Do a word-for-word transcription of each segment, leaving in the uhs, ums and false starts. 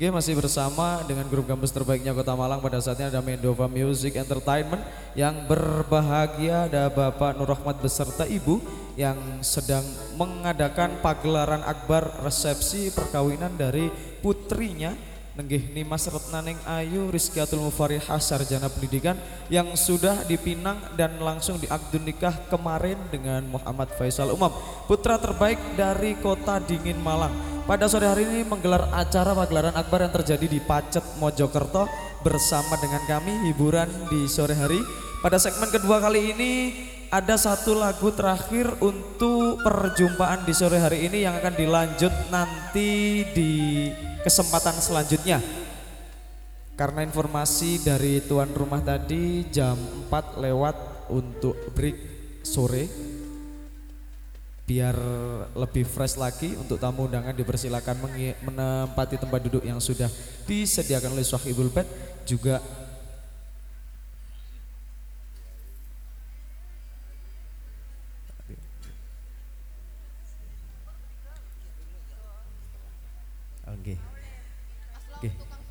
Oke, masih bersama dengan grup kampus terbaiknya Kota Malang. Pada saatnya ada Mendova Music Entertainment. Yang berbahagia ada Bapak Nur Rahmat beserta Ibu yang sedang mengadakan pagelaran akbar resepsi perkawinan dari putrinya Nenggih Nimas Retnaning Ayu Rizkiatul Mufarihah Sarjana Pendidikan yang sudah dipinang dan langsung diakad nikah kemarin dengan Muhammad Faisal Umam, putra terbaik dari Kota Dingin Malang. Pada sore hari ini menggelar acara pagelaran akbar yang terjadi di Pacet Mojokerto bersama dengan kami hiburan di sore hari. Pada segmen kedua kali ini ada satu lagu terakhir untuk perjumpaan di sore hari ini yang akan dilanjut nanti di kesempatan selanjutnya. Karena informasi dari tuan rumah tadi jam empat lewat untuk break sore, biar lebih fresh lagi untuk tamu undangan dipersilakan menempati tempat duduk yang sudah disediakan oleh Sohibul Bed. Juga oke. Oke.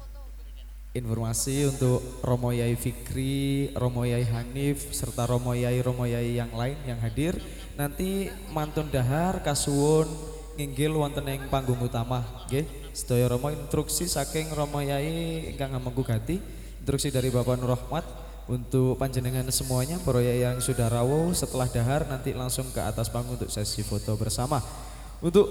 Informasi untuk Romo Yai Fikri, Romo Yai Hanif, serta Romo Yai Romo Yai yang lain yang hadir. Nanti mantun dahar kasuwun nginggil wonten ing panggung utama. Nggih, sedaya Romo instruksi saking Romo Yai ingkang ngamengku gati. Instruksi dari Bapak Nur Rahmat untuk panjenengan semuanya, para yai yang sudah rawuh setelah dahar nanti langsung ke atas panggung untuk sesi foto bersama. Untuk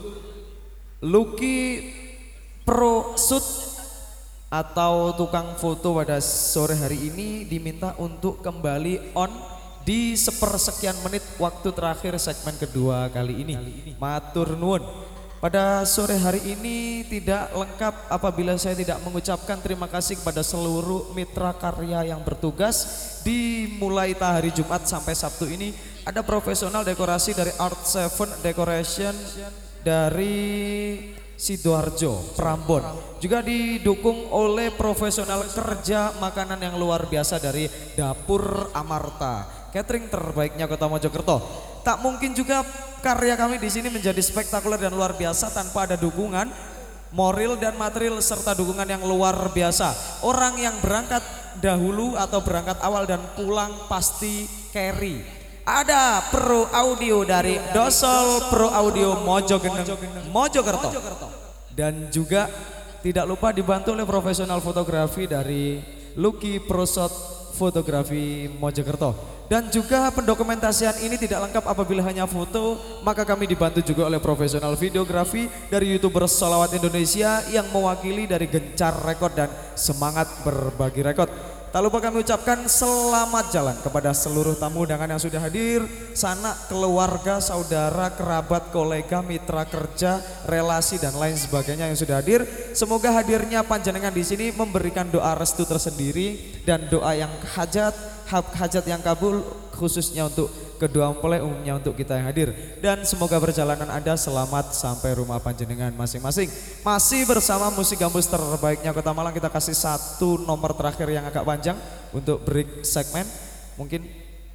Lucky Pro Shoot atau tukang foto pada sore hari ini diminta untuk kembali on di sepersekian menit waktu terakhir segmen kedua kali ini. Matur nuwun. Pada sore hari ini tidak lengkap apabila saya tidak mengucapkan terima kasih kepada seluruh mitra karya yang bertugas dimulai hari Jumat sampai Sabtu ini. Ada profesional dekorasi dari Art Seven Decoration dari Sidoarjo, Prambon. Juga didukung oleh profesional kerja makanan yang luar biasa dari Dapur Amarta, catering terbaiknya Kota Mojokerto. Tak mungkin juga karya kami di sini menjadi spektakuler dan luar biasa tanpa ada dukungan moral dan material serta dukungan yang luar biasa. Orang yang berangkat dahulu atau berangkat awal dan pulang pasti carry. Ada Pro Audio dari Dosol Pro Audio Mojogeneng Mojokerto. Dan juga tidak lupa dibantu oleh profesional fotografi dari Lucky Pro Shot Fotografi Mojokerto. Dan juga pendokumentasian ini tidak lengkap apabila hanya foto, maka kami dibantu juga oleh profesional videografi dari YouTuber Sholawat Indonesia yang mewakili dari Gencar Rekod dan Semangat Berbagi Rekod. Tak lupa kami ucapkan selamat jalan kepada seluruh tamu undangan yang sudah hadir, sanak, keluarga, saudara, kerabat, kolega, mitra kerja, relasi dan lain sebagainya yang sudah hadir. Semoga hadirnya panjenengan di sini memberikan doa restu tersendiri dan doa yang hajat, hajat yang kabul khususnya untuk kedua mempelai, umumnya untuk kita yang hadir. Dan semoga perjalanan Anda selamat sampai rumah panjenengan masing-masing. Masih bersama musik gambus terbaiknya Kota Malang, kita kasih satu nomor terakhir yang agak panjang untuk break segmen. Mungkin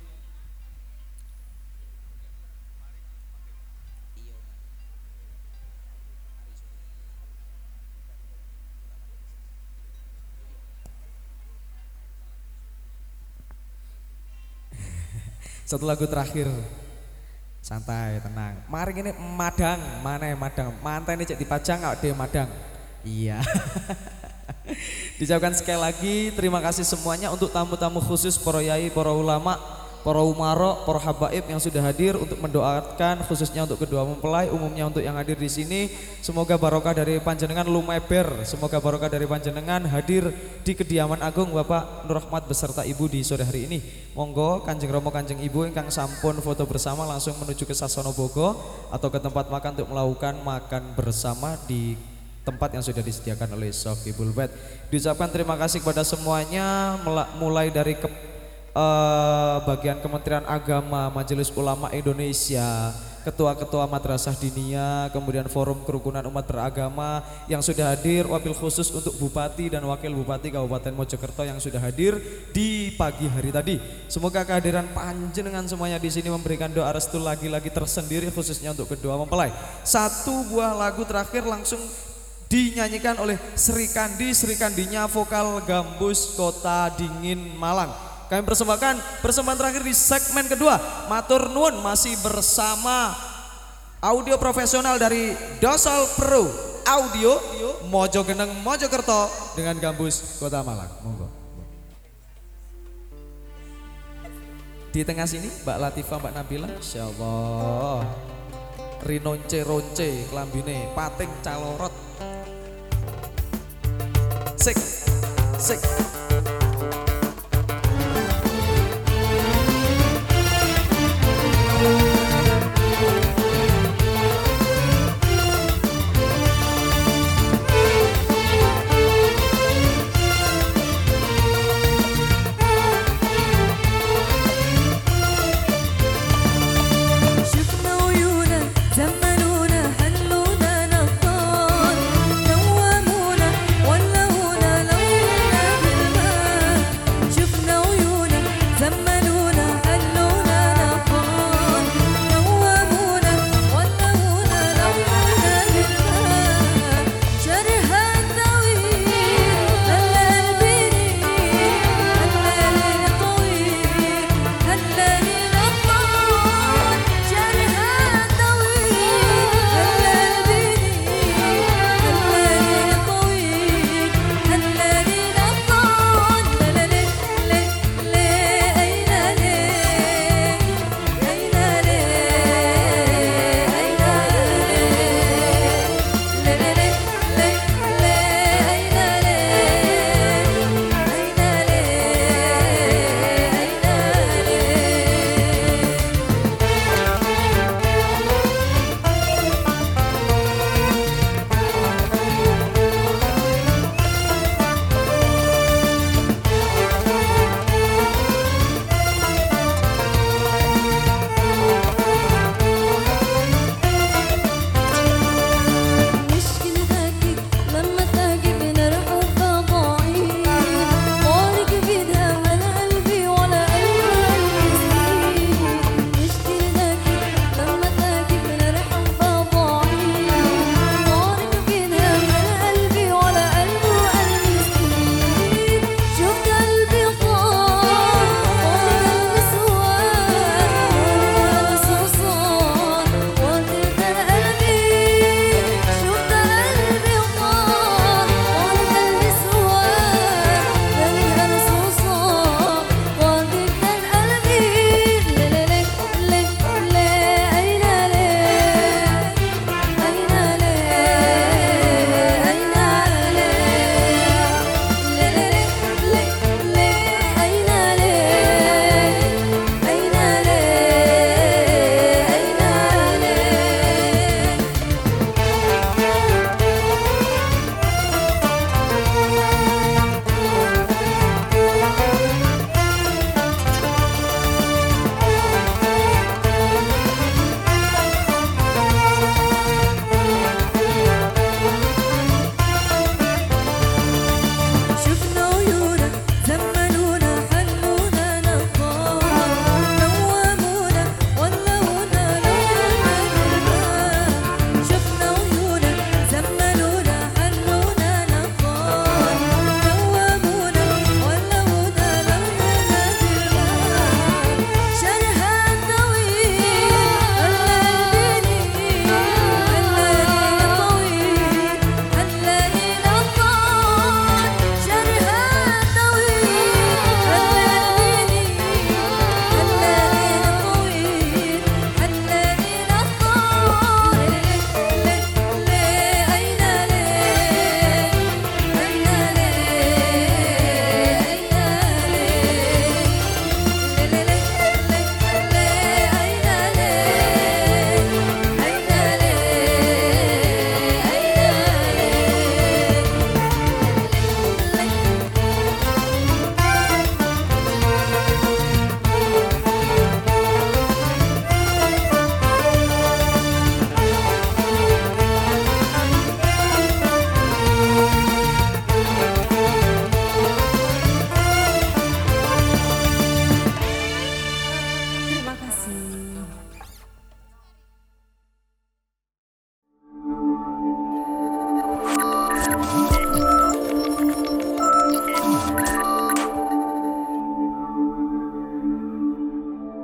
satu lagu terakhir, santai, tenang. Mari ini madang, mana madang? Mantai ini cek dipajang, nggak dia madang. Iya. Diucapkan sekali lagi terima kasih semuanya untuk tamu-tamu khusus para yai, para ulama, para umaro, para habaib yang sudah hadir untuk mendoakan khususnya untuk kedua mempelai, umumnya untuk yang hadir di sini. Semoga barokah dari panjenengan lumeber, semoga barokah dari panjenengan hadir di kediaman agung Bapak Nur Rahmat beserta Ibu di sore hari ini. Monggo Kanjeng Romo Kanjeng Ibu ingkang sampun foto bersama langsung menuju ke Sasono Bogo atau ke tempat makan untuk melakukan makan bersama di tempat yang sudah disediakan oleh Sohibul Bed. Diucapkan terima kasih kepada semuanya mulai dari ke Uh, bagian Kementerian Agama, Majelis Ulama Indonesia, ketua-ketua madrasah diniyah, kemudian forum kerukunan umat beragama yang sudah hadir, wabil khusus untuk Bupati dan Wakil Bupati Kabupaten Mojokerto yang sudah hadir di pagi hari tadi. Semoga kehadiran panjenengan semuanya di sini memberikan doa restu lagi-lagi tersendiri khususnya untuk kedua mempelai. Satu buah lagu terakhir langsung dinyanyikan oleh Sri Kandi. Sri Kandinya vokal gambus Kota Dingin Malang. Kami persembahkan persembahan terakhir di segmen kedua. Matur nuwun masih bersama audio profesional dari Dosol Pro Audio Mojogeneng Mojokerto dengan gambus Kota Malang. Monggo. Di tengah sini Mbak Latifah, Mbak Nabila, insyaallah. Rinonce ronce klambine pating calorot. Sik, sik.